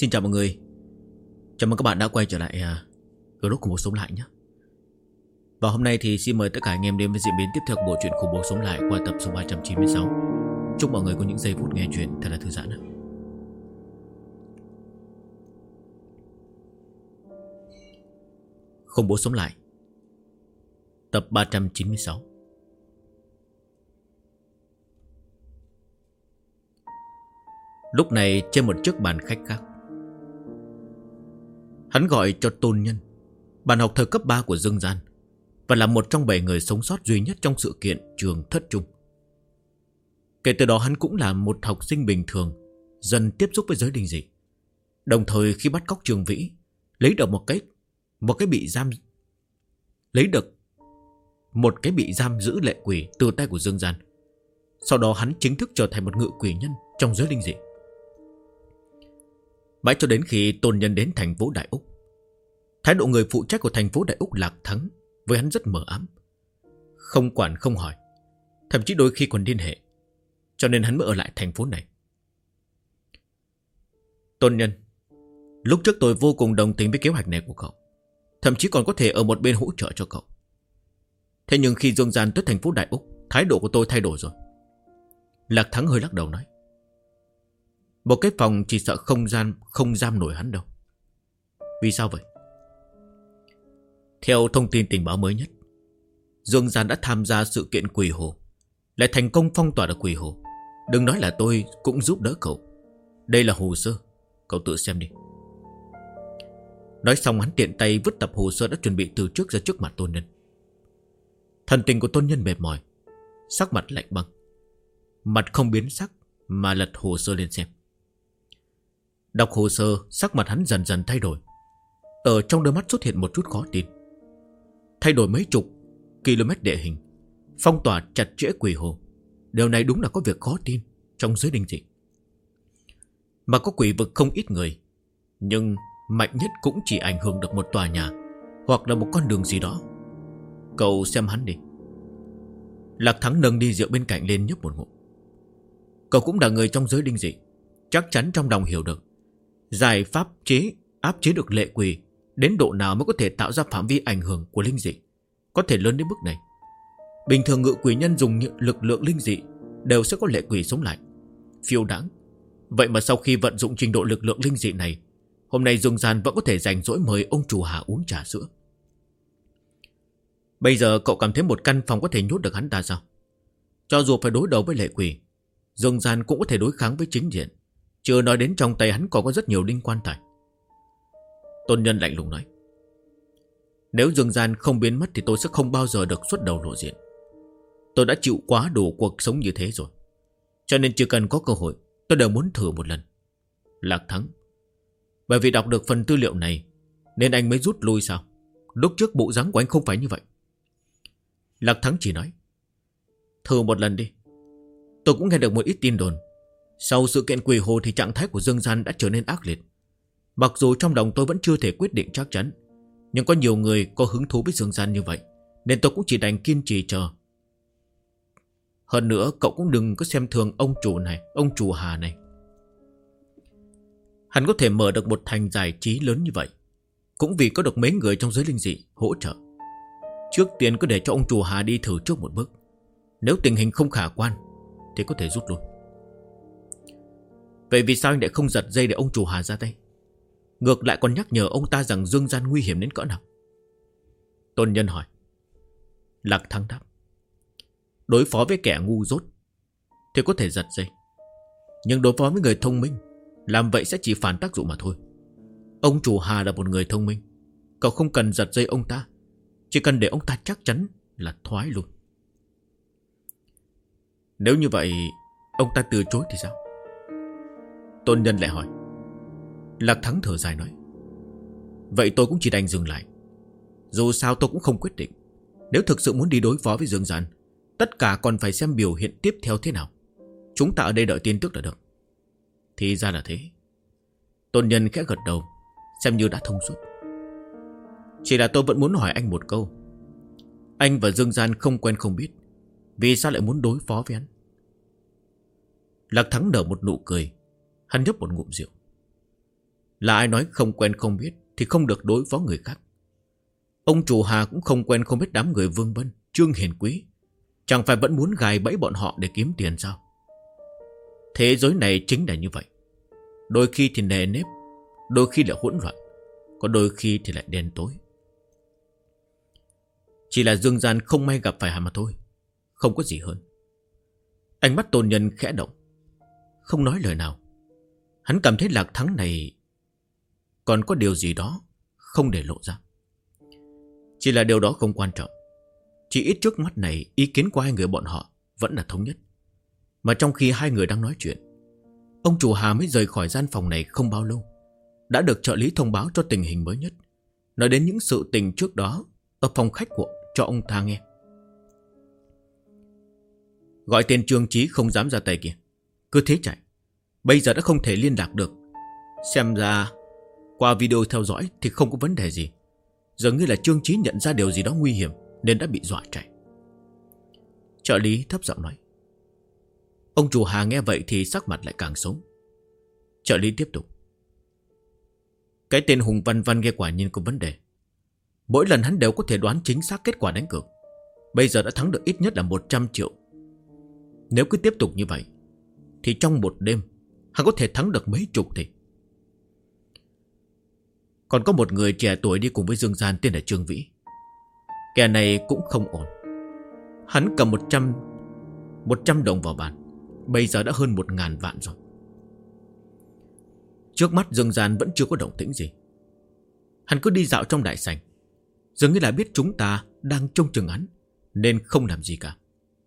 Xin chào mọi người. Chào mừng các bạn đã quay trở lại group Khủng Bố Sống Lại nhé. Và hôm nay thì xin mời tất cả anh em đến với diễn biến tiếp theo của bộ truyện Khủng Bố Sống Lại qua tập số 396. Chúc mọi người có những giây phút nghe chuyện thật là thư giãn. Khủng Bố Sống Lại tập 396. Lúc này trên một chiếc bàn khách khác, hắn gọi cho Tôn Nhân, bạn học thời cấp 3 của Dương Gian, và là một trong 7 người sống sót duy nhất trong sự kiện trường thất trung. Kể từ đó hắn cũng là một học sinh bình thường, dần tiếp xúc với giới linh dị. Đồng thời khi bắt cóc Trương Vĩ, lấy được một cái bị giam giữ lệ quỷ từ tay của Dương Gian. Sau đó hắn chính thức trở thành một ngự quỷ nhân trong giới linh dị. Mãi cho đến khi Tôn Nhân đến thành phố Đại Úc, thái độ người phụ trách của thành phố Đại Úc Lạc Thắng với hắn rất mờ ám, không quản không hỏi, thậm chí đôi khi còn liên hệ. Cho nên hắn mới ở lại thành phố này. Tôn Nhân, lúc trước tôi vô cùng đồng tình với kế hoạch này của cậu, thậm chí còn có thể ở một bên hỗ trợ cho cậu. Thế nhưng khi Dương Gian tới thành phố Đại Úc, thái độ của tôi thay đổi rồi. Lạc Thắng hơi lắc đầu nói, một cái phòng chỉ sợ không giam nổi hắn đâu. Vì sao vậy? Theo thông tin tình báo mới nhất, Dương Gian đã tham gia sự kiện Quỷ Hồ, lại thành công phong tỏa được Quỷ Hồ. Đừng nói là tôi cũng giúp đỡ cậu. Đây là hồ sơ, cậu tự xem đi. Nói xong hắn tiện tay vứt tập hồ sơ đã chuẩn bị từ trước ra trước mặt Tôn Nhân. Thần tình của Tôn Nhân mệt mỏi, sắc mặt lạnh băng, mặt không biến sắc mà lật hồ sơ lên xem. Đọc hồ sơ, sắc mặt hắn dần dần thay đổi. Ở trong đôi mắt xuất hiện một chút khó tin. Thay đổi mấy chục km địa hình, phong tỏa chặt chẽ Quỷ Hồ, điều này đúng là có việc khó tin trong giới linh dị. Mà có quỷ vực không ít người, nhưng mạnh nhất cũng chỉ ảnh hưởng được một tòa nhà hoặc là một con đường gì đó. Cậu xem hắn đi. Lạc Thắng nâng đi rượu bên cạnh lên nhấp một ngụm. Cậu cũng là người trong giới linh dị, chắc chắn trong lòng hiểu được giải pháp áp chế được lệ quỷ đến độ nào mới có thể tạo ra phạm vi ảnh hưởng của linh dị có thể lớn đến mức này. Bình thường ngự quỷ nhân dùng những lực lượng linh dị đều sẽ có lệ quỷ sống lại, phiêu đãng. Vậy mà sau khi vận dụng trình độ lực lượng linh dị này, hôm nay Dương Gian vẫn có thể rảnh rỗi mời ông chủ Hà uống trà sữa. Bây giờ cậu cảm thấy một căn phòng có thể nhốt được hắn ta sao? Cho dù phải đối đầu với lệ quỷ, Dương Gian cũng có thể đối kháng với chính diện. Chưa nói đến trong tay hắn còn có rất nhiều linh quan tài. Tôn Nhân lạnh lùng nói, nếu Dương Gian không biến mất thì tôi sẽ không bao giờ được xuất đầu lộ diện. Tôi đã chịu quá đủ cuộc sống như thế rồi, cho nên chỉ cần có cơ hội tôi đều muốn thử một lần. Lạc Thắng, bởi vì đọc được phần tư liệu này nên anh mới rút lui sao? Lúc trước bộ dáng của anh không phải như vậy. Lạc Thắng chỉ nói, thử một lần đi. Tôi cũng nghe được một ít tin đồn, sau sự kiện Quỷ Hồ thì trạng thái của Dương Gian đã trở nên ác liệt. Mặc dù trong lòng tôi vẫn chưa thể quyết định chắc chắn, nhưng có nhiều người có hứng thú với Dương Gian như vậy, nên tôi cũng chỉ đành kiên trì chờ. Hơn nữa cậu cũng đừng có xem thường ông chủ Hà này. Hắn có thể mở được một thành giải trí lớn như vậy cũng vì có được mấy người trong giới linh dị hỗ trợ. Trước tiên cứ để cho ông chủ Hà đi thử trước một bước. Nếu tình hình không khả quan thì có thể rút lui. Vậy vì sao anh lại không giật dây để ông chủ Hà ra tay, ngược lại còn nhắc nhở ông ta rằng Dương Gian nguy hiểm đến cỡ nào? Tôn Nhân hỏi. Lạc Thắng đáp, đối phó với kẻ ngu dốt thì có thể giật dây, nhưng đối phó với người thông minh, làm vậy sẽ chỉ phản tác dụng mà thôi. Ông chủ Hà là một người thông minh, cậu không cần giật dây ông ta, chỉ cần để ông ta chắc chắn là thoái luôn. Nếu như vậy ông ta từ chối thì sao? Tôn Nhân lại hỏi. Lạc Thắng thở dài nói, vậy tôi cũng chỉ đành dừng lại. Dù sao tôi cũng không quyết định. Nếu thực sự muốn đi đối phó với Dương Gian, tất cả còn phải xem biểu hiện tiếp theo thế nào. Chúng ta ở đây đợi tin tức là được. Thì ra là thế. Tôn Nhân khẽ gật đầu, xem như đã thông suốt. Chỉ là tôi vẫn muốn hỏi anh một câu. Anh và Dương Gian không quen không biết, vì sao lại muốn đối phó với hắn? Lạc Thắng nở một nụ cười. Hắn nhấp một ngụm rượu. Là ai nói không quen không biết thì không được đối phó người khác. Ông chủ Hà cũng không quen không biết đám người Vương Bân, Trương Hiền Quý. Chẳng phải vẫn muốn gài bẫy bọn họ để kiếm tiền sao? Thế giới này chính là như vậy. Đôi khi thì nề nếp, đôi khi là hỗn loạn, có đôi khi thì lại đen tối. Chỉ là Dương Gian không may gặp phải hắn mà thôi, không có gì hơn. Ánh mắt Tôn Nhân khẽ động, không nói lời nào. Hắn cảm thấy Lạc Thắng này còn có điều gì đó không để lộ ra. Chỉ là điều đó không quan trọng. Chỉ ít trước mắt này, ý kiến của hai người bọn họ vẫn là thống nhất. Mà trong khi hai người đang nói chuyện, ông chủ Hà mới rời khỏi gian phòng này không bao lâu, đã được trợ lý thông báo cho tình hình mới nhất, nói đến những sự tình trước đó ở phòng khách của cho ông ta nghe. Gọi tên Trương Chí không dám ra tay kìa, cứ thế chạy. Bây giờ đã không thể liên lạc được. Xem ra qua video theo dõi thì không có vấn đề gì. Dường như là Trương Chí nhận ra điều gì đó nguy hiểm nên đã bị dọa chạy. Trợ lý thấp giọng nói. Ông chủ Hà nghe vậy thì sắc mặt lại càng xấu. Trợ lý tiếp tục. Cái tên Hùng Văn Văn nghe quả nhiên có vấn đề. Mỗi lần hắn đều có thể đoán chính xác kết quả đánh cược. Bây giờ đã thắng được ít nhất là 100 triệu. Nếu cứ tiếp tục như vậy thì trong một đêm hắn có thể thắng được mấy chục tỷ. Còn có một người trẻ tuổi đi cùng với Dương Gian tên là Trương Vĩ. Kẻ này cũng không ổn. Hắn cầm 100 đồng vào bàn, bây giờ đã hơn 1.000 vạn rồi. Trước mắt Dương Gian vẫn chưa có động tĩnh gì. Hắn cứ đi dạo trong đại sảnh, dường như là biết chúng ta đang trông chừng hắn nên không làm gì cả.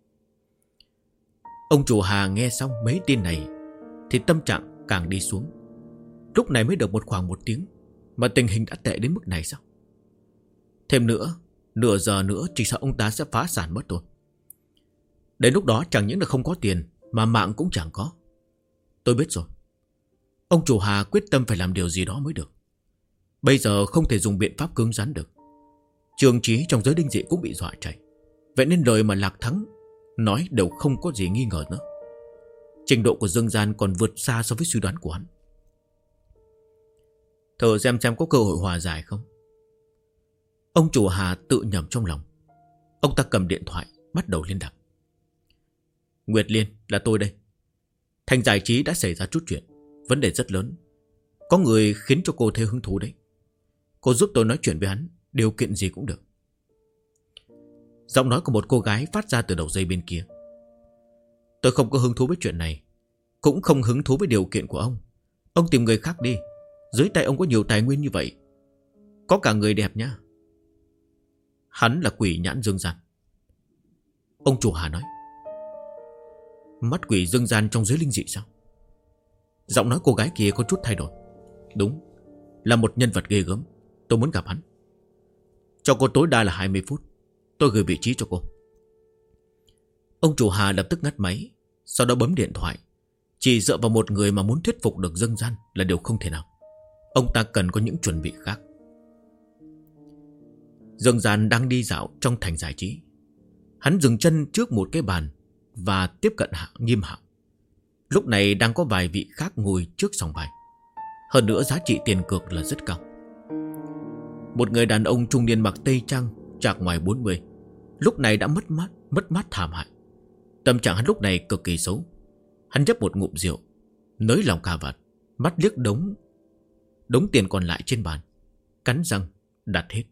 Ông chủ Hà nghe xong mấy tin này thì tâm trạng càng đi xuống. Lúc này mới được khoảng 1 tiếng mà tình hình đã tệ đến mức này sao? Thêm nữa, nửa giờ nữa chỉ sợ ông ta sẽ phá sản mất thôi. Đến lúc đó chẳng những là không có tiền mà mạng cũng chẳng có. Tôi biết rồi. Ông chủ Hà quyết tâm phải làm điều gì đó mới được. Bây giờ không thể dùng biện pháp cứng rắn được. Trương Chí trong giới đinh dị cũng bị dọa chạy. Vậy nên lời mà Lạc Thắng nói đều không có gì nghi ngờ nữa. Trình độ của Dương Gian còn vượt xa so với suy đoán của hắn. Thử xem có cơ hội hòa giải không? Ông chủ Hà tự nhẩm trong lòng. Ông ta cầm điện thoại bắt đầu liên lạc. Nguyệt Liên, là tôi đây. Thành giải trí đã xảy ra chút chuyện, vấn đề rất lớn. Có người khiến cho cô thấy hứng thú đấy. Cô giúp tôi nói chuyện với hắn, điều kiện gì cũng được. Giọng nói của một cô gái phát ra từ đầu dây bên kia. Tôi không có hứng thú với chuyện này, cũng không hứng thú với điều kiện của ông. Ông tìm người khác đi. Dưới tay ông có nhiều tài nguyên như vậy, có cả người đẹp nhá. Hắn là quỷ nhãn Dương Gian. Ông chủ Hà nói. Mắt quỷ Dương Gian trong giới linh dị sao? Giọng nói cô gái kia có chút thay đổi. Đúng, là một nhân vật ghê gớm. Tôi muốn gặp hắn. Cho cô tối đa là 20 phút. Tôi gửi vị trí cho cô. Ông chủ Hà lập tức ngắt máy, sau đó bấm điện thoại. Chỉ dựa vào một người mà muốn thuyết phục được Dương Gian là điều không thể nào. Ông ta cần có những chuẩn bị khác. Dương Gian đang đi dạo trong thành giải trí. Hắn dừng chân trước một cái bàn và tiếp cận Nghiêm Hạo. Lúc này đang có vài vị khác ngồi trước sòng bài. Hơn nữa giá trị tiền cược là rất cao. Một người đàn ông trung niên mặc tây trang, trạc ngoài 40, lúc này đã mất mát thảm hại. Tâm trạng hắn lúc này cực kỳ xấu. Hắn nhấp một ngụm rượu, nới lòng cà vạt, mắt liếc đống tiền còn lại trên bàn, cắn răng đặt hết.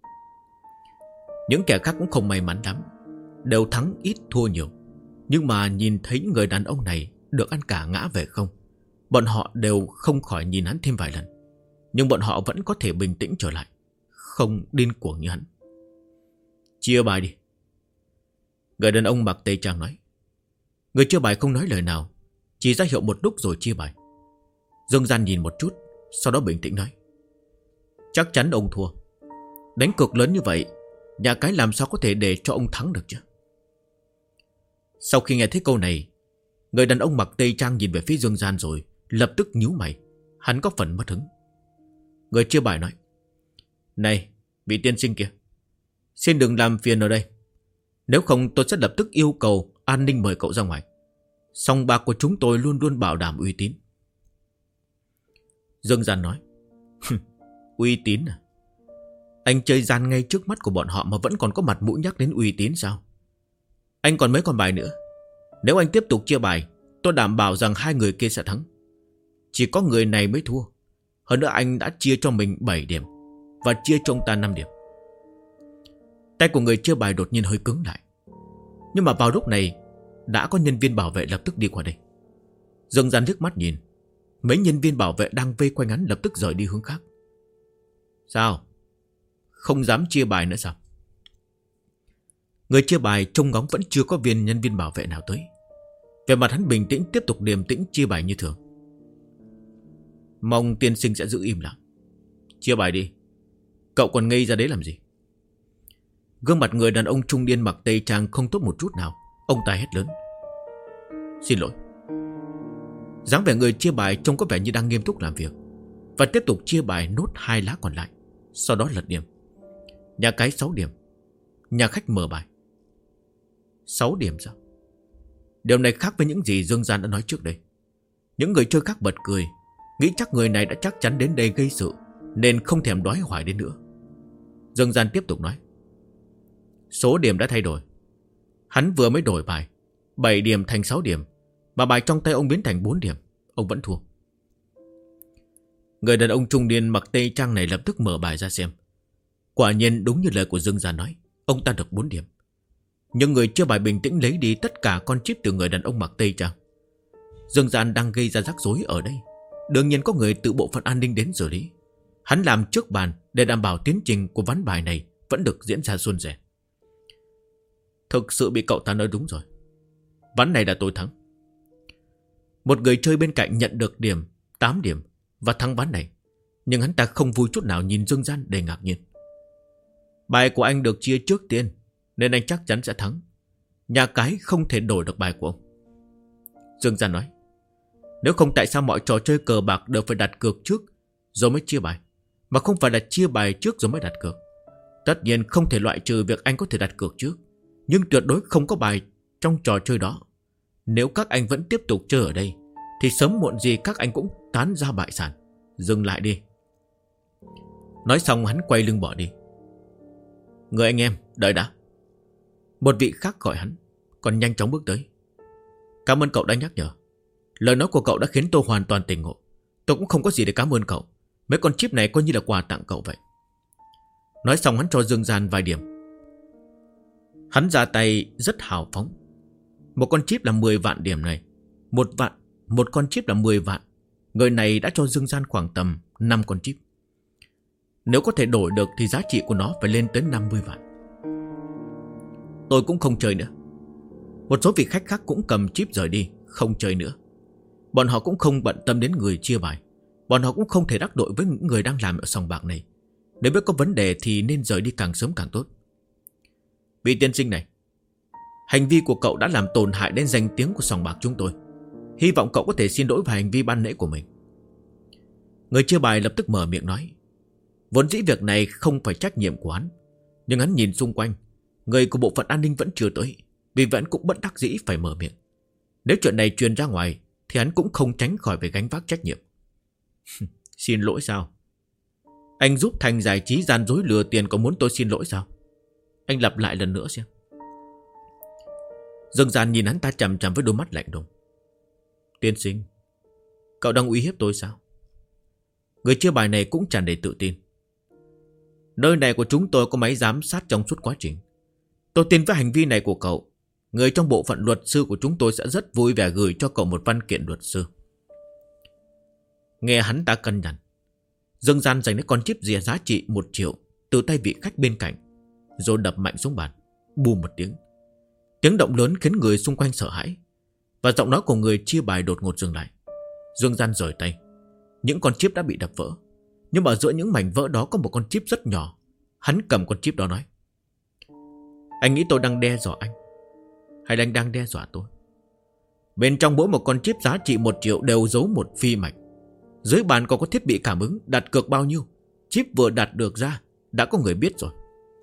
Những kẻ khác cũng không may mắn lắm, đều thắng ít thua nhiều. Nhưng mà nhìn thấy người đàn ông này được ăn cả ngã về không, bọn họ đều không khỏi nhìn hắn thêm vài lần. Nhưng bọn họ vẫn có thể bình tĩnh trở lại, không điên cuồng như hắn. Chia bài đi. Người đàn ông mặc tây trang nói. Người chia bài không nói lời nào, chỉ ra hiệu một lúc rồi chia bài. Dương Gian nhìn một chút, sau đó bình tĩnh nói. Chắc chắn ông thua. Đánh cược lớn như vậy, nhà cái làm sao có thể để cho ông thắng được chứ? Sau khi nghe thấy câu này, người đàn ông mặc tây trang nhìn về phía Dương Gian rồi lập tức nhíu mày. Hắn có phần mất hứng. Người chia bài nói. Này, vị tiên sinh kia, xin đừng làm phiền ở đây. Nếu không tôi sẽ lập tức yêu cầu an ninh mời cậu ra ngoài. Sòng bạc của chúng tôi luôn luôn bảo đảm uy tín. Dương Gian nói. Uy tín à? Anh chơi gian ngay trước mắt của bọn họ mà vẫn còn có mặt mũi nhắc đến uy tín sao? Anh còn mấy con bài nữa. Nếu anh tiếp tục chia bài, tôi đảm bảo rằng hai người kia sẽ thắng. Chỉ có người này mới thua. Hơn nữa anh đã chia cho mình 7 điểm và chia cho ông ta 5 điểm. Tay của người chia bài đột nhiên hơi cứng lại. Nhưng mà vào lúc này đã có nhân viên bảo vệ lập tức đi qua đây. Dương Gian liếc mắt nhìn, mấy nhân viên bảo vệ đang vây quanh hắn lập tức rời đi hướng khác. Sao? Không dám chia bài nữa sao? Người chia bài trông ngóng vẫn chưa có nhân viên bảo vệ nào tới. Về mặt hắn bình tĩnh tiếp tục điềm tĩnh chia bài như thường. Mong tiên sinh sẽ giữ im lặng. Chia bài đi. Cậu còn ngây ra đấy làm gì? Gương mặt người đàn ông trung niên mặc tây trang không tốt một chút nào. Ông ta hét lớn. Xin lỗi. Dáng vẻ người chia bài trông có vẻ như đang nghiêm túc làm việc, và tiếp tục chia bài nốt 2 lá còn lại. Sau đó lật điểm. Nhà cái 6 điểm. Nhà khách mở bài 6 điểm sao? Điều này khác với những gì Dương Gian đã nói trước đây. Những người chơi khác bật cười, nghĩ chắc người này đã chắc chắn đến đây gây sự, nên không thèm đoái hoài đến nữa. Dương Gian tiếp tục nói. Số điểm đã thay đổi. Hắn vừa mới đổi bài 7 điểm thành 6 điểm, mà bài trong tay ông biến thành 4 điểm. Ông vẫn thua. Người đàn ông trung niên mặc tây trang này lập tức mở bài ra xem. Quả nhiên đúng như lời của Dương Gian nói, ông ta được 4 điểm. Nhưng người chia bài bình tĩnh lấy đi tất cả con chip từ người đàn ông mặc tây trang. Dương Gian đang gây ra rắc rối ở đây. Đương nhiên có người từ bộ phận an ninh đến xử lý. Hắn làm trước bàn để đảm bảo tiến trình của ván bài này vẫn được diễn ra suôn sẻ. Thực sự bị cậu ta nói đúng rồi. Ván này là tôi thắng. Một người chơi bên cạnh nhận được 8 điểm và thắng ván này. Nhưng hắn ta không vui chút nào nhìn Dương Gian đầy ngạc nhiên. Bài của anh được chia trước tiên, nên anh chắc chắn sẽ thắng. Nhà cái không thể đổi được bài của ông. Dương Gian nói. Nếu không tại sao mọi trò chơi cờ bạc đều phải đặt cược trước rồi mới chia bài, mà không phải là chia bài trước rồi mới đặt cược. Tất nhiên không thể loại trừ việc anh có thể đặt cược trước, nhưng tuyệt đối không có bài trong trò chơi đó. Nếu các anh vẫn tiếp tục chơi ở đây thì sớm muộn gì các anh cũng tán ra bại sản. Dừng lại đi. Nói xong hắn quay lưng bỏ đi. Người anh em, đợi đã. Một vị khác gọi hắn, còn nhanh chóng bước tới. Cảm ơn cậu đã nhắc nhở. Lời nói của cậu đã khiến tôi hoàn toàn tỉnh ngộ. Tôi cũng không có gì để cảm ơn cậu. Mấy con chip này coi như là quà tặng cậu vậy. Nói xong hắn cho Dương Gian vài điểm. Hắn ra tay rất hào phóng. Một con chip là 10 vạn điểm này. Một con chip là 10 vạn. Người này đã cho Dương Gian khoảng tầm 5 con chip. Nếu có thể đổi được thì giá trị của nó phải lên tới 50 vạn. Tôi cũng không chơi nữa. Một số vị khách khác cũng cầm chip rời đi, không chơi nữa. Bọn họ cũng không bận tâm đến người chia bài. Bọn họ cũng không thể đắc tội với những người đang làm ở sòng bạc này. Nếu biết có vấn đề thì nên rời đi càng sớm càng tốt. Vị tiên sinh này, hành vi của cậu đã làm tổn hại đến danh tiếng của sòng bạc chúng tôi. Hy vọng cậu có thể xin lỗi về hành vi ban nãy của mình. Người chia bài lập tức mở miệng nói. Vốn dĩ việc này không phải trách nhiệm của hắn, nhưng hắn nhìn xung quanh, người của bộ phận an ninh vẫn chưa tới, vì vậy cũng bất đắc dĩ phải mở miệng. Nếu chuyện này truyền ra ngoài thì hắn cũng không tránh khỏi phải gánh vác trách nhiệm. Xin lỗi sao? Anh giúp Thành giải trí gian dối lừa tiền, có muốn tôi xin lỗi sao? Anh lặp lại lần nữa xem. Dương Gian nhìn hắn ta chằm chằm với đôi mắt lạnh lùng. Tiên sinh, cậu đang uy hiếp tôi sao? Người chia bài này cũng tràn đầy tự tin. Nơi này của chúng tôi có máy giám sát trong suốt quá trình. Tôi tin với hành vi này của cậu, người trong bộ phận luật sư của chúng tôi sẽ rất vui vẻ gửi cho cậu một văn kiện luật sư. Nghe hắn ta cân nhằn, Dương Gian giành lấy con chip rìa giá trị 1 triệu từ tay vị khách bên cạnh, rồi đập mạnh xuống bàn. Bùm một tiếng. Tiếng động lớn khiến người xung quanh sợ hãi, và giọng nói của người chia bài đột ngột dừng lại. Dương Gian rời tay. Những con chip đã bị đập vỡ, nhưng mà giữa những mảnh vỡ đó có một con chip rất nhỏ. Hắn cầm con chip đó nói. Anh nghĩ tôi đang đe dọa anh, hay là anh đang đe dọa tôi? Bên trong mỗi một con chip giá trị 1 triệu đều giấu một phi mạch. Dưới bàn còn có thiết bị cảm ứng, đặt cược bao nhiêu, chip vừa đặt được ra đã có người biết rồi.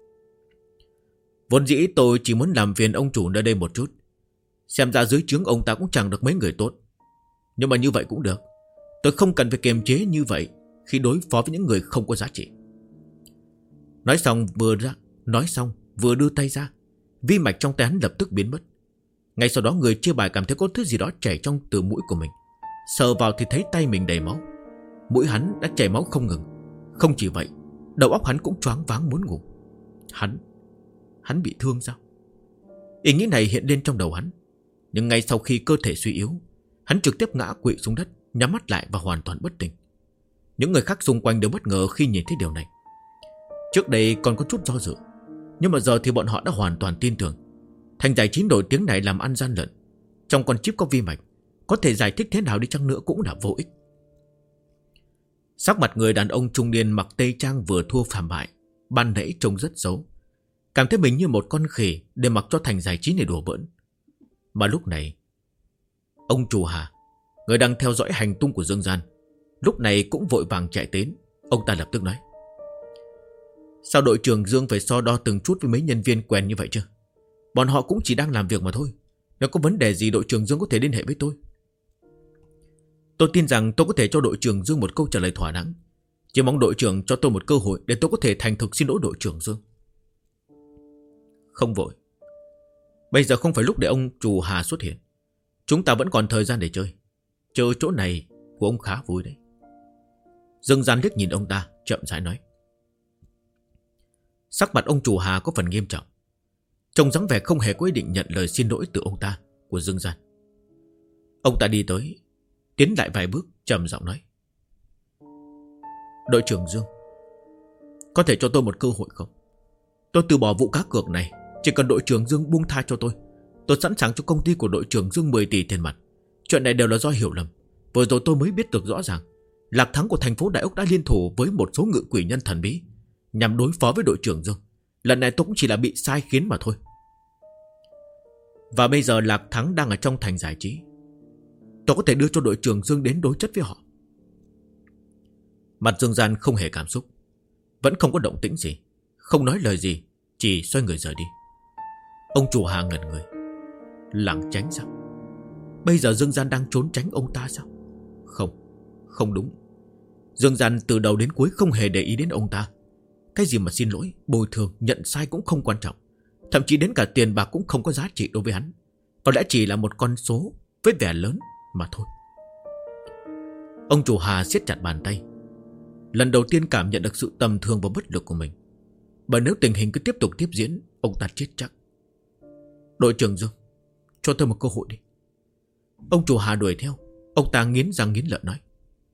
Vốn dĩ tôi chỉ muốn làm phiền ông chủ nơi đây một chút. Xem ra dưới trướng ông ta cũng chẳng được mấy người tốt. Nhưng mà như vậy cũng được. Tôi không cần phải kiềm chế như vậy khi đối phó với những người không có giá trị. Nói xong vừa đưa tay ra, vi mạch trong tay hắn lập tức biến mất. Ngay sau đó người chia bài cảm thấy có thứ gì đó chảy trong từ mũi của mình. Sờ vào thì thấy tay mình đầy máu. Mũi hắn đã chảy máu không ngừng. Không chỉ vậy, đầu óc hắn cũng choáng váng muốn ngủ. Hắn bị thương sao? Ý nghĩ này hiện lên trong đầu hắn. Nhưng ngay sau khi cơ thể suy yếu, hắn trực tiếp ngã quỵ xuống đất, nhắm mắt lại và hoàn toàn bất tỉnh. Những người khác xung quanh đều bất ngờ khi nhìn thấy điều này. Trước đây còn có chút do dự, nhưng mà giờ thì bọn họ đã hoàn toàn tin tưởng. Thành giải trí nổi tiếng này làm ăn gian lận. Trong con chip có vi mạch, có thể giải thích thế nào đi chăng nữa cũng là vô ích. Sắc mặt người đàn ông trung niên mặc tây trang vừa thua phàm bại ban nãy trông rất xấu, cảm thấy mình như một con khỉ để mặc cho thành giải trí này đùa bỡn. Mà lúc này, ông chủ Hà, người đang theo dõi hành tung của Dương Gian, lúc này cũng vội vàng chạy đến. Ông ta lập tức nói: sao đội trưởng Dương phải so đo từng chút với mấy nhân viên quen như vậy chứ? Bọn họ cũng chỉ đang làm việc mà thôi. Nếu có vấn đề gì đội trưởng Dương có thể liên hệ với tôi. Tôi tin rằng tôi có thể cho đội trưởng Dương một câu trả lời thỏa đáng. Chỉ mong đội trưởng cho tôi một cơ hội để tôi có thể thành thực xin lỗi đội trưởng Dương. Không vội. Bây giờ không phải lúc để ông chủ Hà xuất hiện. Chúng ta vẫn còn thời gian để chơi. Chơi chỗ này của ông khá vui đấy. Dương Gian liếc nhìn ông ta, chậm rãi nói. Sắc mặt ông chủ Hà có phần nghiêm trọng. Trông dáng vẻ không hề có ý định nhận lời xin lỗi từ ông ta của Dương Gian. Ông ta đi tới, tiến lại vài bước, trầm giọng nói: đội trưởng Dương, có thể cho tôi một cơ hội không? Tôi từ bỏ vụ cá cược này. Chỉ cần đội trưởng Dương buông tha cho tôi sẵn sàng cho công ty của đội trưởng Dương 10 tỷ tiền mặt. Chuyện này đều là do hiểu lầm. Vừa rồi tôi mới biết được rõ ràng Lạc Thắng của thành phố Đại Úc đã liên thủ với một số ngự quỷ nhân thần bí nhằm đối phó với đội trưởng Dương. Lần này tôi cũng chỉ là bị sai khiến mà thôi. Và bây giờ Lạc Thắng đang ở trong thành giải trí. Tôi có thể đưa cho đội trưởng Dương đến đối chất với họ. Mặt Dương Gian không hề cảm xúc, vẫn không có động tĩnh gì, không nói lời gì, chỉ xoay người rời đi. Ông chủ Hà ngẩn người. Lảng tránh sao? Bây giờ Dương Gian đang trốn tránh ông ta sao? Không đúng. Dương Gian từ đầu đến cuối không hề để ý đến ông ta. Cái gì mà xin lỗi, bồi thường, nhận sai cũng không quan trọng. Thậm chí đến cả tiền bạc cũng không có giá trị đối với hắn. Có lẽ chỉ là một con số với vẻ lớn mà thôi. Ông chủ Hà siết chặt bàn tay. Lần đầu tiên cảm nhận được sự tầm thường và bất lực của mình. Bởi nếu tình hình cứ tiếp tục tiếp diễn, ông ta chết chắc. Đội trưởng Dương, cho tôi một cơ hội đi. Ông chủ Hà đuổi theo. Ông ta nghiến răng nghiến lợi nói.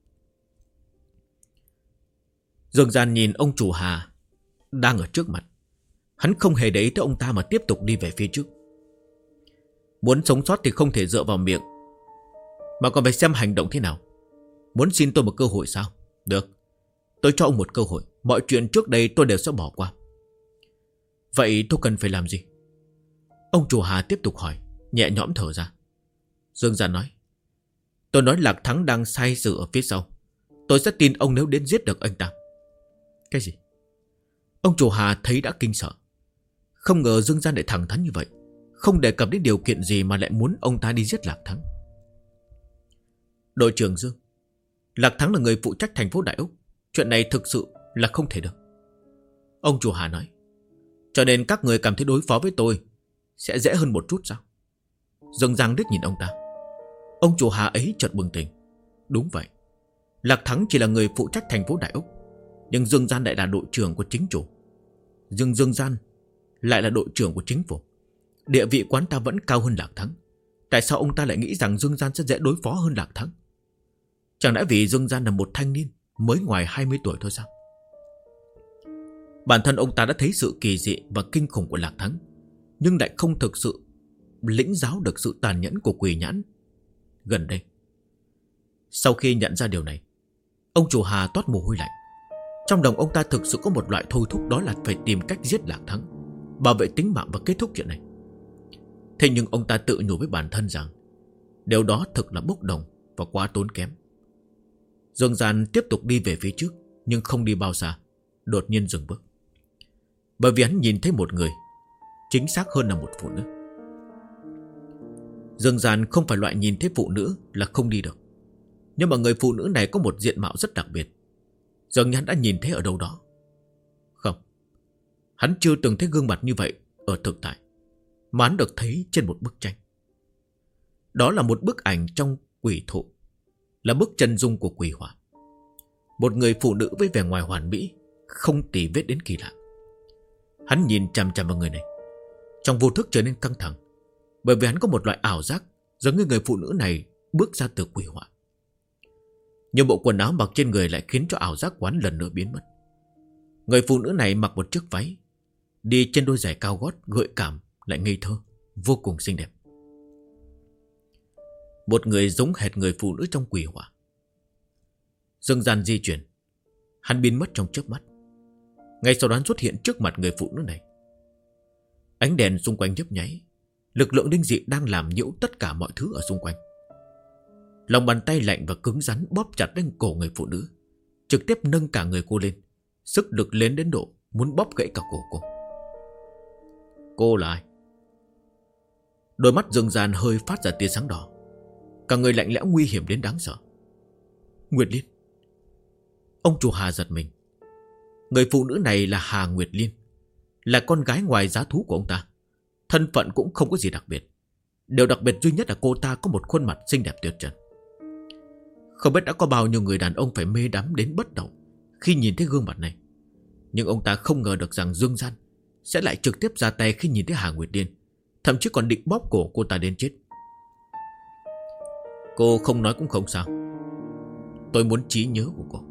Dương Gian nhìn ông chủ Hà đang ở trước mặt. Hắn không hề để ý tới ông ta mà tiếp tục đi về phía trước. Muốn sống sót thì không thể dựa vào miệng, mà còn phải xem hành động thế nào. Muốn xin tôi một cơ hội sao? Được, tôi cho ông một cơ hội. Mọi chuyện trước đây tôi đều sẽ bỏ qua. Vậy tôi cần phải làm gì? Ông chủ Hà tiếp tục hỏi, nhẹ nhõm thở ra. Dương Gian nói. Tôi nói Lạc Thắng đang sai sự ở phía sau. Tôi sẽ tin ông nếu đến giết được anh ta. Cái gì? Ông chủ Hà thấy đã kinh sợ. Không ngờ Dương Gian lại thẳng thắn như vậy, không đề cập đến điều kiện gì mà lại muốn ông ta đi giết Lạc Thắng. Đội trưởng Dương, Lạc Thắng là người phụ trách thành phố Đại Úc. Chuyện này thực sự là không thể được. Ông chủ Hà nói. Cho nên các người cảm thấy đối phó với tôi sẽ dễ hơn một chút sao? Dương Giang liếc nhìn ông ta. Ông chủ Hà ấy chợt bừng tỉnh. Đúng vậy, Lạc Thắng chỉ là người phụ trách thành phố Đại Úc, nhưng Dương Gian lại là đội trưởng của chính chủ. Dương Gian lại là đội trưởng của chính phủ. Địa vị quán ta vẫn cao hơn Lạc Thắng. Tại sao ông ta lại nghĩ rằng Dương Gian sẽ dễ đối phó hơn Lạc Thắng? Chẳng lẽ vì Dương Gian là một thanh niên mới ngoài 20 tuổi thôi sao? Bản thân ông ta đã thấy sự kỳ dị và kinh khủng của Lạc Thắng, nhưng lại không thực sự lĩnh giáo được sự tàn nhẫn của Quỷ Nhãn gần đây. Sau khi nhận ra điều này, ông chủ Hà toát mồ hôi lạnh. Trong lòng ông ta thực sự có một loại thôi thúc, đó là phải tìm cách giết Lạc Thắng, bảo vệ tính mạng và kết thúc chuyện này. Thế nhưng ông ta tự nhủ với bản thân rằng điều đó thực là bốc đồng và quá tốn kém. Dương Gian tiếp tục đi về phía trước, nhưng không đi bao xa, đột nhiên dừng bước. Bởi vì hắn nhìn thấy một người, chính xác hơn là một phụ nữ. Dương Gian không phải loại nhìn thấy phụ nữ là không đi được, nhưng mà người phụ nữ này có một diện mạo rất đặc biệt. Dường như hắn đã nhìn thấy ở đâu đó. Không, hắn chưa từng thấy gương mặt như vậy ở thực tại, mà hắn được thấy trên một bức tranh. Đó là một bức ảnh trong quỷ thụ, là bức chân dung của quỷ hỏa. Một người phụ nữ với vẻ ngoài hoàn mỹ, không tì vết đến kỳ lạ. Hắn nhìn chằm chằm vào người này, trong vô thức trở nên căng thẳng, bởi vì hắn có một loại ảo giác giống như người phụ nữ này bước ra từ quỷ hỏa. Nhưng bộ quần áo mặc trên người lại khiến cho ảo giác quán lần nữa biến mất. Người phụ nữ này mặc một chiếc váy, đi trên đôi giày cao gót gợi cảm lại ngây thơ, vô cùng xinh đẹp. Một người giống hệt người phụ nữ trong quỷ hỏa. Dương gian di chuyển, hắn biến mất trong chớp mắt. Ngay sau đó xuất hiện trước mặt người phụ nữ này. Ánh đèn xung quanh nhấp nháy, lực lượng linh dị đang làm nhiễu tất cả mọi thứ ở xung quanh. Lòng bàn tay lạnh và cứng rắn bóp chặt lên cổ người phụ nữ, trực tiếp nâng cả người cô lên, sức lực lớn đến độ muốn bóp gãy cả cổ cô. Cô là ai? Đôi mắt Dương gian hơi phát ra tia sáng đỏ, cả người lạnh lẽo nguy hiểm đến đáng sợ. Nguyệt Liên. Ông chủ Hà giật mình. Người phụ nữ này là Hà Nguyệt Liên, là con gái ngoài giá thú của ông ta. Thân phận cũng không có gì đặc biệt. Điều đặc biệt duy nhất là cô ta có một khuôn mặt xinh đẹp tuyệt trần. Không biết đã có bao nhiêu người đàn ông phải mê đắm đến bất động khi nhìn thấy gương mặt này. Nhưng ông ta không ngờ được rằng Dương gian sẽ lại trực tiếp ra tay khi nhìn thấy Hà Nguyệt Liên, thậm chí còn định bóp cổ cô ta đến chết. Cô không nói cũng không sao, tôi muốn trí nhớ của cô.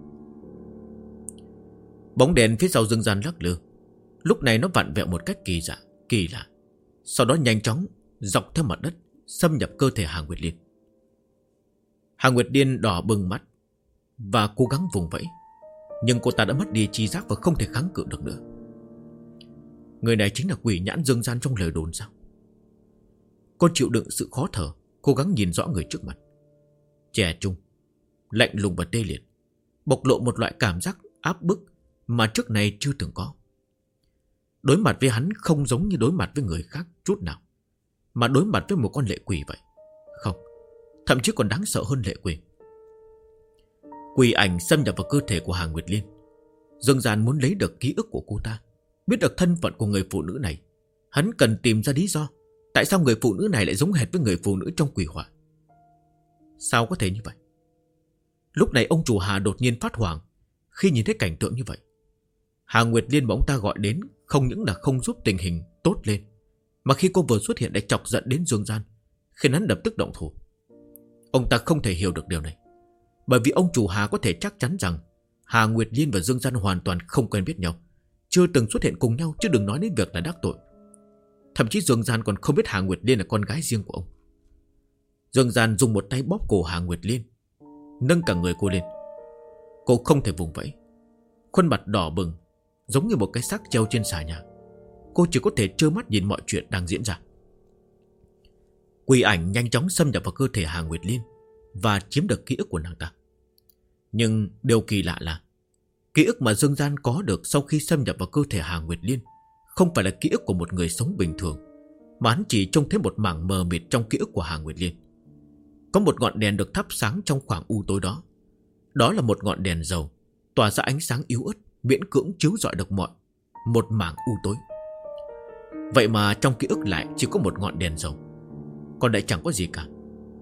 Bóng đèn phía sau Dương gian lắc lư. Lúc này nó vặn vẹo một cách kỳ lạ. Sau đó nhanh chóng dọc theo mặt đất xâm nhập cơ thể Hà Nguyệt Liên. Hà Nguyệt Liên đỏ bừng mắt và cố gắng vùng vẫy, nhưng cô ta đã mất đi tri giác và không thể kháng cự được nữa. Người này chính là quỷ nhãn Dương gian trong lời đồn sao? Cô chịu đựng sự khó thở, cố gắng nhìn rõ người trước mặt. Trẻ trung, lạnh lùng và tê liệt, bộc lộ một loại cảm giác áp bức mà trước này chưa từng có. Đối mặt với hắn không giống như đối mặt với người khác chút nào, mà đối mặt với một con lệ quỷ vậy. Không, thậm chí còn đáng sợ hơn lệ quỷ. Quỷ ảnh xâm nhập vào cơ thể của Hà Nguyệt Liên. Dương gian muốn lấy được ký ức của cô ta, biết được thân phận của người phụ nữ này. Hắn cần tìm ra lý do tại sao người phụ nữ này lại giống hệt với người phụ nữ trong quỷ hỏa. Sao có thể như vậy? Lúc này ông chủ Hà đột nhiên phát hoảng khi nhìn thấy cảnh tượng như vậy. Hà Nguyệt Liên mà ông ta gọi đến không những là không giúp tình hình tốt lên, mà khi cô vừa xuất hiện đã chọc giận đến Dương gian, khiến hắn lập tức động thủ. Ông ta không thể hiểu được điều này, bởi vì ông chủ Hà có thể chắc chắn rằng Hà Nguyệt Liên và Dương gian hoàn toàn không quen biết nhau, chưa từng xuất hiện cùng nhau, chứ đừng nói đến việc là đắc tội. Thậm chí Dương gian còn không biết Hà Nguyệt Liên là con gái riêng của ông. Dương gian dùng một tay bóp cổ Hà Nguyệt Liên, nâng cả người cô lên. Cô không thể vùng vẫy, khuôn mặt đỏ bừng giống như một cái xác treo trên xà nhà. Cô chỉ có thể trơ mắt nhìn mọi chuyện đang diễn ra. Quỷ ảnh nhanh chóng xâm nhập vào cơ thể Hà Nguyệt Liên và chiếm được ký ức của nàng ta. Nhưng điều kỳ lạ là ký ức mà Dương gian có được sau khi xâm nhập vào cơ thể Hà Nguyệt Liên không phải là ký ức của một người sống bình thường, mà hắn chỉ trông thấy một mảng mờ mịt trong ký ức của Hà Nguyệt Liên. Có một ngọn đèn được thắp sáng trong khoảng u tối đó. Đó là một ngọn đèn dầu, tỏa ra ánh sáng yếu ớt, miễn cưỡng chiếu rọi được một mảng u tối. Vậy mà trong ký ức lại chỉ có một ngọn đèn dầu, còn lại chẳng có gì cả.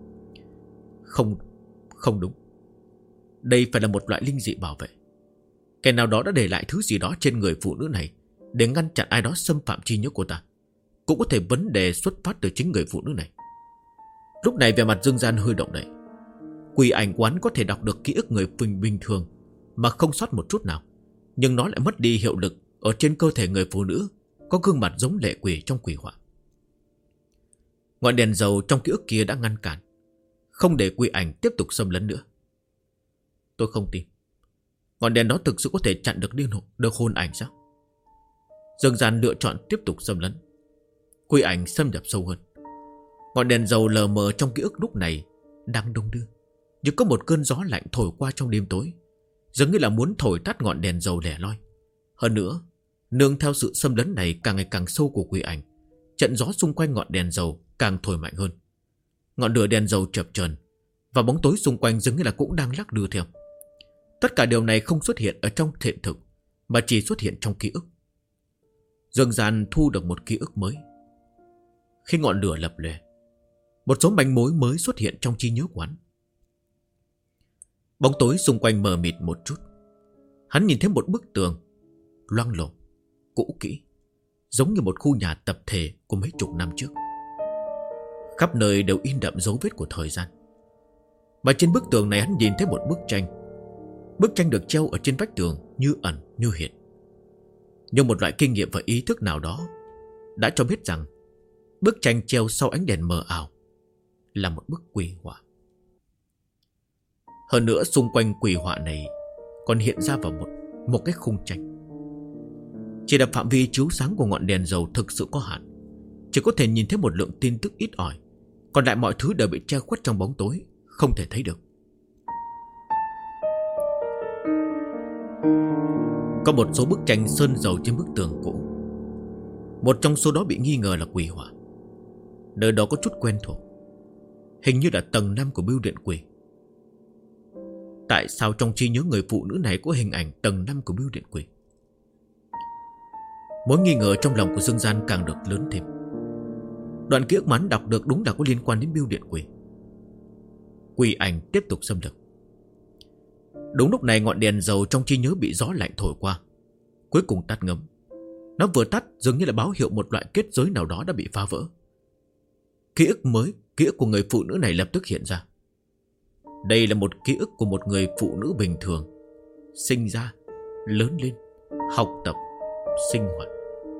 Không đúng. Đây phải là một loại linh dị bảo vệ. Kẻ nào đó đã để lại thứ gì đó trên người phụ nữ này để ngăn chặn ai đó xâm phạm trí nhớ của ta. Cũng có thể vấn đề xuất phát từ chính người phụ nữ này. Lúc này vẻ mặt Dương gian hơi động đậy. Quỷ ảnh quán có thể đọc được ký ức người bình thường mà không sót một chút nào, nhưng nó lại mất đi hiệu lực ở trên cơ thể người phụ nữ có gương mặt giống lệ quỷ trong quỷ họa. Ngọn đèn dầu trong ký ức kia đã ngăn cản, không để quỷ ảnh tiếp tục xâm lấn nữa. Tôi không tin ngọn đèn đó thực sự có thể chặn được hồn ảnh sao? Dương gian lựa chọn tiếp tục xâm lấn. Quỷ ảnh xâm nhập sâu hơn. Ngọn đèn dầu lờ mờ trong ký ức lúc này đang đung đưa, như có một cơn gió lạnh thổi qua trong đêm tối, giống như là muốn thổi tắt ngọn đèn dầu lẻ loi. Hơn nữa, nương theo sự xâm lấn này càng ngày càng sâu của quỷ ảnh, trận gió xung quanh ngọn đèn dầu càng thổi mạnh hơn. Ngọn lửa đèn dầu chập chờn và bóng tối xung quanh giống như là cũng đang lắc lư theo. Tất cả điều này không xuất hiện ở trong hiện thực, mà chỉ xuất hiện trong ký ức. Dương Gian thu được một ký ức mới. Khi ngọn lửa lập lòe, một số manh mối mới xuất hiện trong trí nhớ của hắn. Bóng tối xung quanh mờ mịt một chút. Hắn nhìn thấy một bức tường loang lổ, cũ kỹ, giống như một khu nhà tập thể của mấy chục năm trước. Khắp nơi đều in đậm dấu vết của thời gian. Mà trên bức tường này hắn nhìn thấy một bức tranh. Bức tranh được treo ở trên vách tường, như ẩn như hiện. Nhưng một loại kinh nghiệm và ý thức nào đó đã cho biết rằng bức tranh treo sau ánh đèn mờ ảo là một bức quỷ họa. Hơn nữa xung quanh quỷ họa này còn hiện ra vào một cái khung tranh. Chỉ là phạm vi chiếu sáng của ngọn đèn dầu thực sự có hạn, chỉ có thể nhìn thấy một lượng tin tức ít ỏi. Còn lại mọi thứ đều bị che khuất trong bóng tối, không thể thấy được. Có một số bức tranh sơn dầu trên bức tường cũ. Một trong số đó bị nghi ngờ là quỷ họa. Nơi đó có chút quen thuộc, hình như là tầng 5 của bưu điện quỷ. Tại sao trong trí nhớ người phụ nữ này có hình ảnh tầng 5 của bưu điện quỷ? Mối nghi ngờ trong lòng của Dương Gian càng được lớn thêm. Đoạn ký ức mắn đọc được đúng là có liên quan đến bưu điện quỷ. Quỷ ảnh tiếp tục xâm lược. Đúng lúc này ngọn đèn dầu trong trí nhớ bị gió lạnh thổi qua, cuối cùng tắt ngấm. Nó vừa tắt dường như là báo hiệu một loại kết giới nào đó đã bị phá vỡ. Ký ức mới, ký ức của người phụ nữ này lập tức hiện ra. Đây là một ký ức của một người phụ nữ bình thường, sinh ra, lớn lên, học tập, sinh hoạt.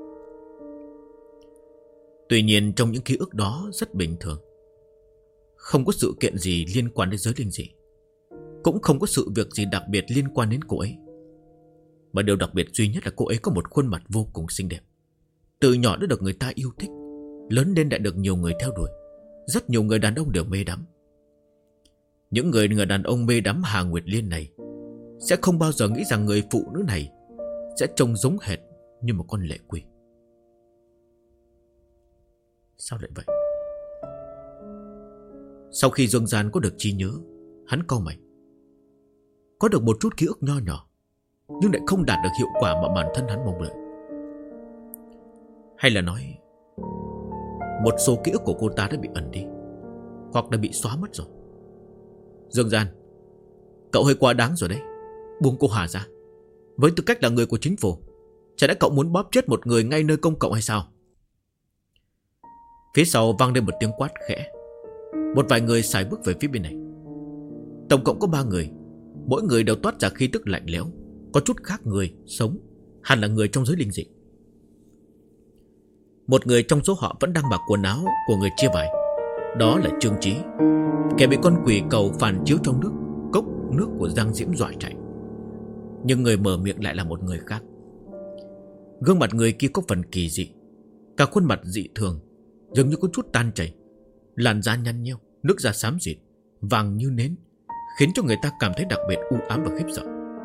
Tuy nhiên trong những ký ức đó rất bình thường. Không có sự kiện gì liên quan đến giới linh dị, cũng không có sự việc gì đặc biệt liên quan đến cô ấy. Mà điều đặc biệt duy nhất là cô ấy có một khuôn mặt vô cùng xinh đẹp. Từ nhỏ đã được người ta yêu thích, lớn lên lại được nhiều người theo đuổi. Rất nhiều người đàn ông đều mê đắm. Những người đàn ông mê đắm Hà Nguyệt Liên này sẽ không bao giờ nghĩ rằng người phụ nữ này sẽ trông giống hệt như một con lệ quỷ. Sao lại vậy? Sau khi Dương Gian có được trí nhớ, hắn cau mày. Có được một chút ký ức nho nhỏ, nhưng lại không đạt được hiệu quả mà bản thân hắn mong đợi. Hay là nói một số ký ức của cô ta đã bị ẩn đi, hoặc đã bị xóa mất rồi. Dương Gian, cậu hơi quá đáng rồi đấy. Buông cô Hà ra. Với tư cách là người của chính phủ, chả lẽ cậu muốn bóp chết một người ngay nơi công cộng hay sao? Phía sau vang lên một tiếng quát khẽ. Một vài người xài bước về phía bên này. Tổng cộng có 3 người, mỗi người đều toát ra khí tức lạnh lẽo, có chút khác người, sống, hẳn là người trong giới linh dị. Một người trong số họ vẫn đang mặc quần áo của người chia vải. Đó là Trương Chí, kẻ bị con quỷ cầu phản chiếu trong nước, cốc nước của Giang Diễm dọa chạy. Nhưng người mở miệng lại là một người khác. Gương mặt người kia có phần kỳ dị, cả khuôn mặt dị thường, dường như có chút tan chảy, làn da nhăn nheo, nước da xám xịt, vàng như nến, khiến cho người ta cảm thấy đặc biệt u ám và khiếp sợ.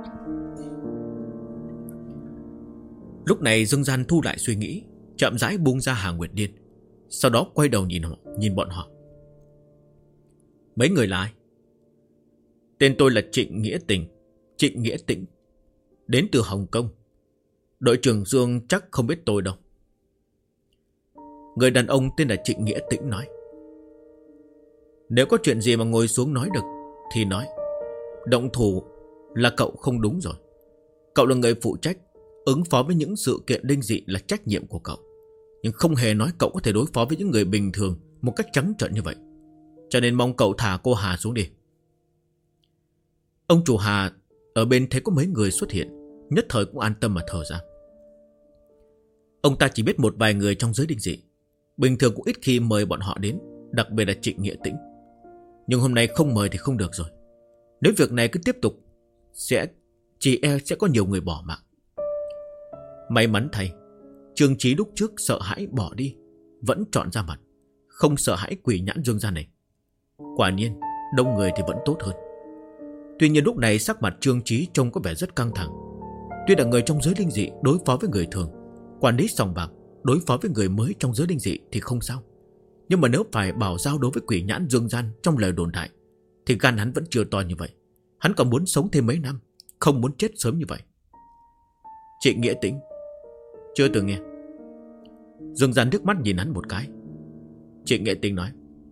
Lúc này Dương Gian thu lại suy nghĩ, chậm rãi buông ra Hà Nguyệt Liên, sau đó quay đầu nhìn bọn họ. Mấy người là ai? Tên tôi là Trịnh Nghĩa Tình, Trịnh Nghĩa Tĩnh, đến từ Hồng Kông. Đội trưởng Dương chắc không biết tôi đâu. Người đàn ông tên là Trịnh Nghĩa Tĩnh nói. Nếu có chuyện gì mà ngồi xuống nói được thì nói. Động thủ là cậu không đúng rồi. Cậu là người phụ trách, ứng phó với những sự kiện linh dị là trách nhiệm của cậu. Nhưng không hề nói cậu có thể đối phó với những người bình thường một cách trắng trợn như vậy. Cho nên mong cậu thả cô Hà xuống đi. Ông chủ Hà ở bên thấy có mấy người xuất hiện, nhất thời cũng an tâm mà thở ra. Ông ta chỉ biết một vài người trong giới linh dị, bình thường cũng ít khi mời bọn họ đến, đặc biệt là Trịnh Nghĩa Tĩnh. Nhưng hôm nay không mời thì không được rồi. Nếu việc này cứ tiếp tục, sẽ có nhiều người bỏ mạng. May mắn thay, Trương Chí lúc trước sợ hãi bỏ đi, vẫn chọn ra mặt, không sợ hãi quỷ nhãn Dương Gian này. Quả nhiên, đông người thì vẫn tốt hơn. Tuy nhiên lúc này sắc mặt Trương Chí trông có vẻ rất căng thẳng. Tuy là người trong giới linh dị đối phó với người thường, quản lý sòng bạc đối phó với người mới trong giới linh dị thì không sao. Nhưng mà nếu phải bảo giao đối với quỷ nhãn Dương Gian trong lời đồn đại, thì gan hắn vẫn chưa to như vậy. Hắn còn muốn sống thêm mấy năm, không muốn chết sớm như vậy. Trịnh Nghĩa Tĩnh: Chưa từng nghe. Dương Gian nước mắt nhìn hắn một cái. Trịnh Nghĩa Tĩnh nói: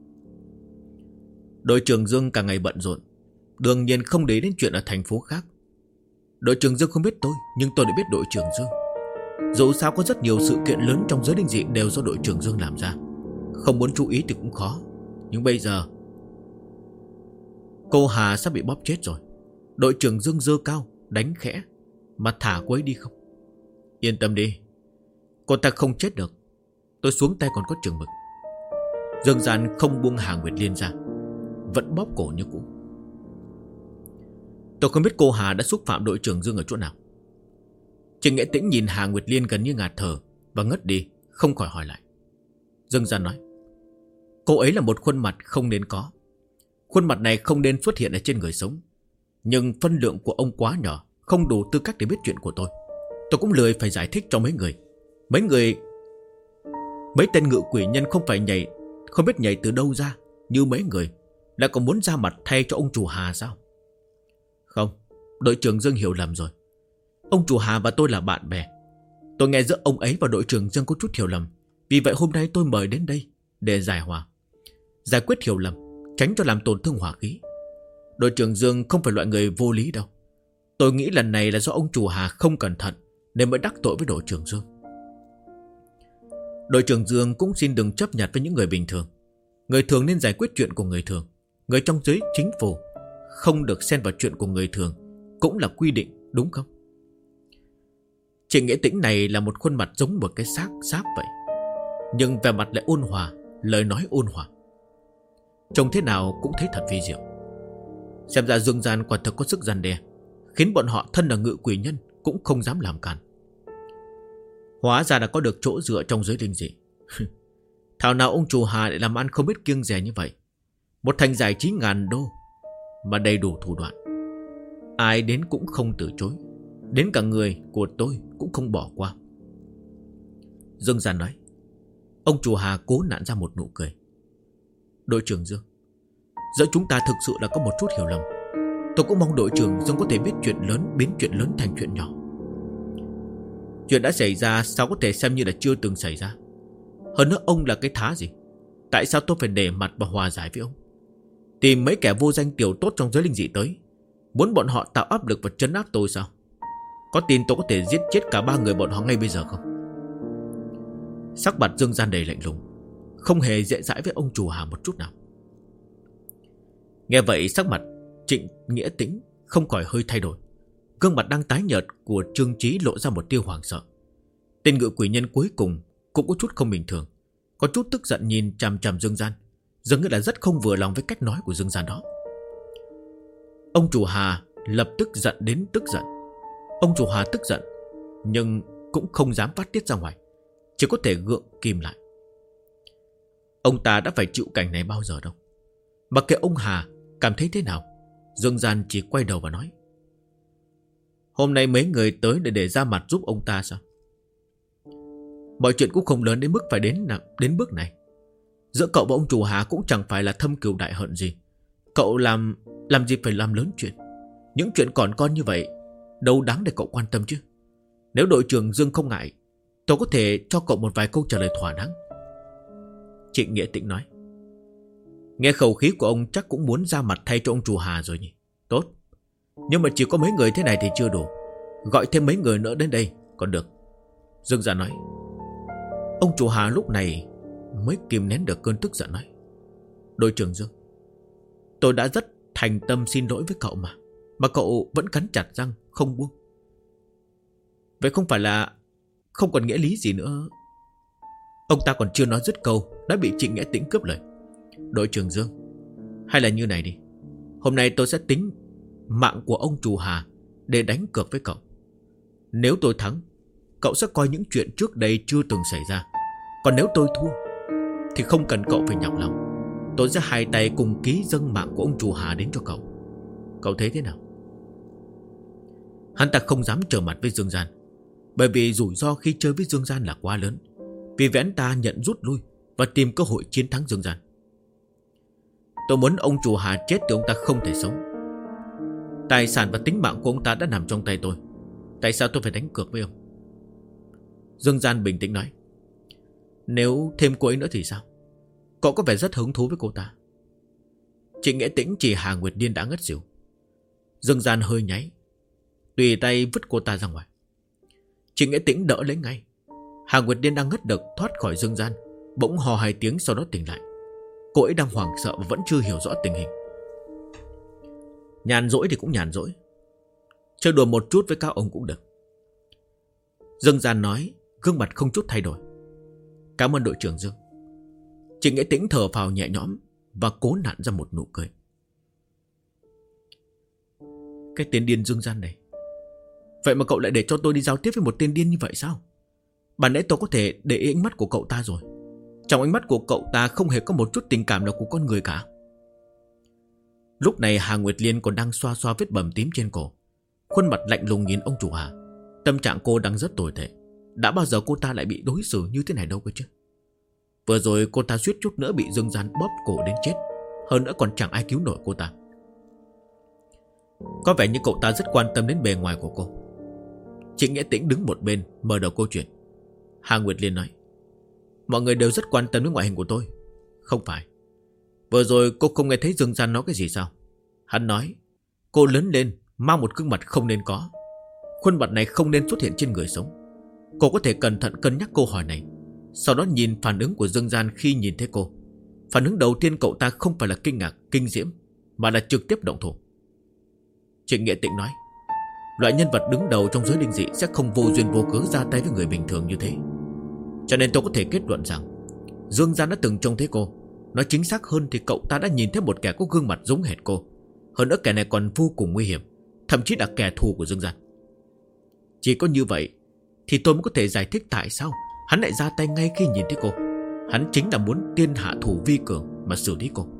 Đội trưởng Dương càng ngày bận rộn, đương nhiên không để đến chuyện ở thành phố khác. Đội trưởng Dương không biết tôi, nhưng tôi đã biết đội trưởng Dương. Dù sao có rất nhiều sự kiện lớn trong giới linh dị đều do đội trưởng Dương làm ra. Không muốn chú ý thì cũng khó. Nhưng bây giờ cô Hà sắp bị bóp chết rồi. Đội trưởng Dương giơ cao, đánh khẽ, mà thả cô ấy đi không? Yên tâm đi, cô ta không chết được. Tôi xuống tay còn có chừng mực. Dương Gian không buông Hà Nguyệt Liên ra, vẫn bóp cổ như cũ. Tôi không biết cô Hà đã xúc phạm đội trưởng Dương ở chỗ nào. Trịnh Nghệ Tĩnh nhìn Hà Nguyệt Liên gần như ngạt thở và ngất đi, không khỏi hỏi lại. Dương Gian nói: Cô ấy là một khuôn mặt không nên có. Khuôn mặt này không nên xuất hiện ở trên người sống. Nhưng phân lượng của ông quá nhỏ, không đủ tư cách để biết chuyện của tôi. Tôi cũng lười phải giải thích cho mấy người. Mấy tên ngự quỷ nhân không phải nhảy, không biết nhảy từ đâu ra, như mấy người lại còn muốn ra mặt thay cho ông chủ Hà sao? Không, đội trưởng Dương hiểu lầm rồi. Ông chủ Hà và tôi là bạn bè. Tôi nghe giữa ông ấy và đội trưởng Dương có chút hiểu lầm. Vì vậy hôm nay tôi mời đến đây để giải hòa, giải quyết hiểu lầm, tránh cho làm tổn thương hòa khí. Đội trưởng Dương không phải loại người vô lý đâu. Tôi nghĩ lần này là do ông chủ Hà không cẩn thận nên mới đắc tội với đội trưởng Dương. Đội trưởng Dương cũng xin đừng chấp nhặt với những người bình thường. Người thường nên giải quyết chuyện của người thường. Người trong giới chính phủ không được xen vào chuyện của người thường cũng là quy định, đúng không? Trịnh Nghệ Tĩnh này là một khuôn mặt giống một cái xác vậy, nhưng vẻ mặt lại ôn hòa, lời nói ôn hòa. Trông thế nào cũng thấy thật vi diệu. Xem ra Dương Gian quả thật có sức răn đe, khiến bọn họ thân là ngự quỷ nhân cũng không dám làm cản. Hóa ra đã có được chỗ dựa trong giới linh dị. Thảo nào ông chủ Hà lại làm ăn không biết kiêng dè như vậy. Một thành giải trí ngàn đô mà đầy đủ thủ đoạn, ai đến cũng không từ chối. Đến cả người của tôi cũng không bỏ qua. Dương Gian nói. Ông chủ Hà cố nặn ra một nụ cười. Đội trưởng Dương, giữa chúng ta thực sự là có một chút hiểu lầm. Tôi cũng mong đội trưởng Dương có thể biết chuyện lớn biến chuyện lớn thành chuyện nhỏ. Chuyện đã xảy ra sao có thể xem như là chưa từng xảy ra. Hơn nữa ông là cái thá gì? Tại sao tôi phải để mặt và hòa giải với ông? Tìm mấy kẻ vô danh tiểu tốt trong giới linh dị tới, muốn bọn họ tạo áp lực và trấn áp tôi sao? Có tin tôi có thể giết chết cả ba người bọn họ ngay bây giờ không? Sắc mặt Dương Gian đầy lạnh lùng, không hề dễ dãi với ông chủ Hà một chút nào. Nghe vậy sắc mặt Trịnh Nghĩa Tĩnh không khỏi hơi thay đổi. Gương mặt đang tái nhợt của Trương Chí lộ ra một tia hoảng sợ. Tên ngự quỷ nhân cuối cùng cũng có chút không bình thường, có chút tức giận nhìn chằm chằm Dương Gian, dường như là rất không vừa lòng với cách nói của Dương Gian đó. Ông chủ Hà lập tức giận đến tức giận. Ông chủ Hà tức giận nhưng cũng không dám phát tiết ra ngoài, chỉ có thể gượng kìm lại. Ông ta đã phải chịu cảnh này bao giờ đâu. Mặc kệ ông Hà cảm thấy thế nào, Dương Gian chỉ quay đầu và nói. Hôm nay mấy người tới để ra mặt giúp ông ta sao? Mọi chuyện cũng không lớn đến mức phải đến bước này. Giữa cậu và ông chủ Hà cũng chẳng phải là thâm cừu đại hận gì. Cậu làm gì phải làm lớn chuyện. Những chuyện còn con như vậy đâu đáng để cậu quan tâm chứ. Nếu đội trưởng Dương không ngại, tôi có thể cho cậu một vài câu trả lời thỏa đáng. Trịnh Nghĩa Tĩnh nói. Nghe khẩu khí của ông chắc cũng muốn ra mặt thay cho ông chủ Hà rồi nhỉ. Tốt, nhưng mà chỉ có mấy người thế này thì chưa đủ. Gọi thêm mấy người nữa đến đây còn được. Dương Gian nói. Ông chủ Hà lúc này mới kìm nén được cơn tức giận nói. Đội trưởng Dương, tôi đã rất thành tâm xin lỗi với cậu mà cậu vẫn cắn chặt răng không buông. Vậy không phải là không còn nghĩa lý gì nữa? Ông ta còn chưa nói dứt câu đã bị Trịnh Nghĩa Tĩnh cướp lời. Đội trưởng Dương, hay là như này đi, hôm nay tôi sẽ tính mạng của ông chủ Hà để đánh cược với cậu. Nếu tôi thắng, cậu sẽ coi những chuyện trước đây chưa từng xảy ra. Còn nếu tôi thua thì không cần cậu phải nhọc lòng. Tôi sẽ hai tay cùng ký dâng mạng của ông chủ Hà đến cho cậu. Cậu thấy thế nào? Hắn ta không dám trở mặt với Dương Gian, bởi vì rủi ro khi chơi với Dương Gian là quá lớn. Vì vậy hắn ta nhận rút lui và tìm cơ hội chiến thắng Dương Gian. Tôi muốn ông chủ Hà chết thì ông ta không thể sống. Tài sản và tính mạng của ông ta đã nằm trong tay tôi. Tại sao tôi phải đánh cược với ông? Dương Gian bình tĩnh nói. Nếu thêm cô ấy nữa thì sao? Cậu có vẻ rất hứng thú với cô ta. Trịnh Nghĩa Tĩnh chỉ Hà Nguyệt Điên đã ngất xỉu. Dương Gian hơi nháy, tùy tay vứt cô ta ra ngoài. Trịnh Nghĩa Tĩnh đỡ lấy ngay. Hà Nguyệt Điên đang ngất đực thoát khỏi Dương Gian, bỗng hò 2 tiếng sau đó tỉnh lại. Cô ấy đang hoảng sợ và vẫn chưa hiểu rõ tình hình. Nhàn rỗi thì cũng nhàn rỗi, chơi đùa một chút với các ông cũng được. Dương Gian nói, gương mặt không chút thay đổi. Cảm ơn đội trưởng Dương. Trịnh Nghĩa Tĩnh thở phào nhẹ nhõm và cố nặn ra một nụ cười. Cái tên điên Dương Gian này, vậy mà cậu lại để cho tôi đi giao tiếp với một tên điên như vậy sao? Bản nãy tôi có thể để ý ánh mắt của cậu ta rồi. Trong ánh mắt của cậu ta không hề có một chút tình cảm nào của con người cả. Lúc này Hà Nguyệt Liên còn đang xoa xoa vết bầm tím trên cổ, khuôn mặt lạnh lùng nhìn ông chủ Hà. Tâm trạng cô đang rất tồi tệ. Đã bao giờ cô ta lại bị đối xử như thế này đâu cơ chứ? Vừa rồi cô ta suýt chút nữa bị Dương Gian bóp cổ đến chết. Hơn nữa còn chẳng ai cứu nổi cô ta. Có vẻ như cậu ta rất quan tâm đến bề ngoài của cô. Trịnh Nghĩa Tĩnh đứng một bên mở đầu câu chuyện. Hà Nguyệt Liên nói, mọi người đều rất quan tâm đến ngoại hình của tôi. Không phải. Vừa rồi cô không nghe thấy Dương Gian nói cái gì sao? Hắn nói cô lớn lên mang một gương mặt không nên có. Khuôn mặt này không nên xuất hiện trên người sống. Cô có thể cẩn thận cân nhắc câu hỏi này, sau đó nhìn phản ứng của Dương Gian khi nhìn thấy cô. Phản ứng đầu tiên cậu ta không phải là kinh ngạc, kinh diễm, mà là trực tiếp động thủ. Trịnh Nghĩa Tĩnh nói, loại nhân vật đứng đầu trong giới linh dị sẽ không vô duyên vô cớ ra tay với người bình thường như thế. Cho nên tôi có thể kết luận rằng Dương Gian đã từng trông thấy cô. Nói chính xác hơn thì cậu ta đã nhìn thấy một kẻ có gương mặt giống hệt cô. Hơn nữa kẻ này còn vô cùng nguy hiểm, thậm chí là kẻ thù của Dương Gian. Chỉ có như vậy thì tôi mới có thể giải thích tại sao hắn lại ra tay ngay khi nhìn thấy cô. Hắn chính là muốn tiên hạ thủ vi cường mà xử lý cô.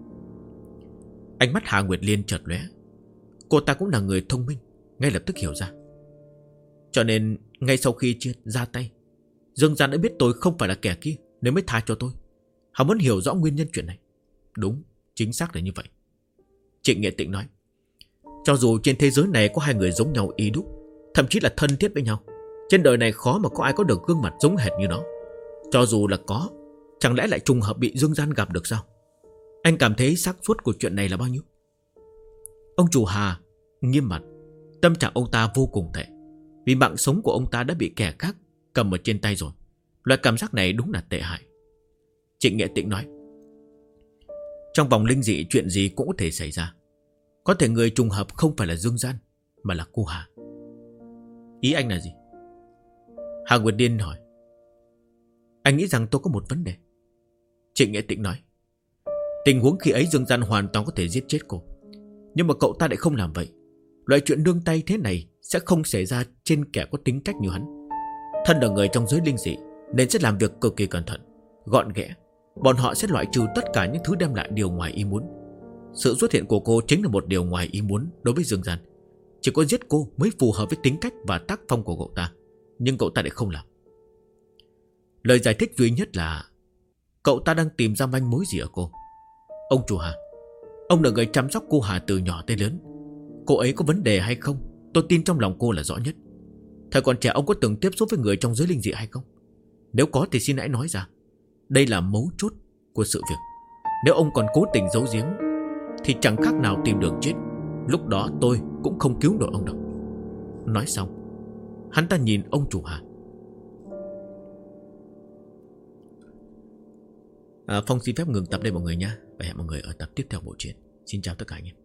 Ánh mắt Hà Nguyệt Liên chợt lóe. Cô ta cũng là người thông minh, ngay lập tức hiểu ra. Cho nên ngay sau khi chưa ra tay, Dương Gian đã biết tôi không phải là kẻ kia nên mới tha cho tôi. Hắn muốn hiểu rõ nguyên nhân chuyện này. Đúng, chính xác là như vậy. Trịnh Nghĩa Tĩnh nói, cho dù trên thế giới này có hai người giống nhau y đúc, thậm chí là thân thiết với nhau, trên đời này khó mà có ai có được gương mặt giống hệt như nó. Cho dù là có, chẳng lẽ lại trùng hợp bị Dương Gian gặp được sao? Anh cảm thấy xác suất của chuyện này là bao nhiêu? Ông chủ Hà nghiêm mặt. Tâm trạng ông ta vô cùng tệ, vì mạng sống của ông ta đã bị kẻ khác cầm ở trên tay rồi. Loại cảm giác này đúng là tệ hại. Trịnh Nghĩa Tĩnh nói, trong vòng linh dị chuyện gì cũng có thể xảy ra. Có thể người trùng hợp không phải là Dương Gian, mà là cô Hà. Ý anh là gì? Hà Nguyệt Điên hỏi. Anh nghĩ rằng tôi có một vấn đề. Trịnh Nghĩa Tĩnh nói, tình huống khi ấy Dương Gian hoàn toàn có thể giết chết cô, nhưng mà cậu ta lại không làm vậy. Loại chuyện nương tay thế này sẽ không xảy ra trên kẻ có tính cách như hắn. Thân là người trong giới linh dị nên sẽ làm việc cực kỳ cẩn thận, gọn ghẽ. Bọn họ sẽ loại trừ tất cả những thứ đem lại điều ngoài ý muốn. Sự xuất hiện của cô chính là một điều ngoài ý muốn đối với Dương Gian. Chỉ có giết cô mới phù hợp với tính cách và tác phong của cậu ta, nhưng cậu ta lại không làm. Lời giải thích duy nhất là cậu ta đang tìm ra manh mối gì ở cô. Ông chủ Hà, ông là người chăm sóc cô Hà từ nhỏ tới lớn. Cô ấy có vấn đề hay không, tôi tin trong lòng cô là rõ nhất. Thời còn trẻ ông có từng tiếp xúc với người trong giới linh dị hay không? Nếu có thì xin hãy nói ra. Đây là mấu chốt của sự việc. Nếu ông còn cố tình giấu giếm thì chẳng khác nào tìm đường chết. Lúc đó tôi cũng không cứu nổi ông đâu. Nói xong, hắn ta nhìn ông chủ Hà. Phong xin phép ngừng tập đây mọi người nha, và hẹn mọi người ở tập tiếp theo bộ truyện. Xin chào tất cả anh em.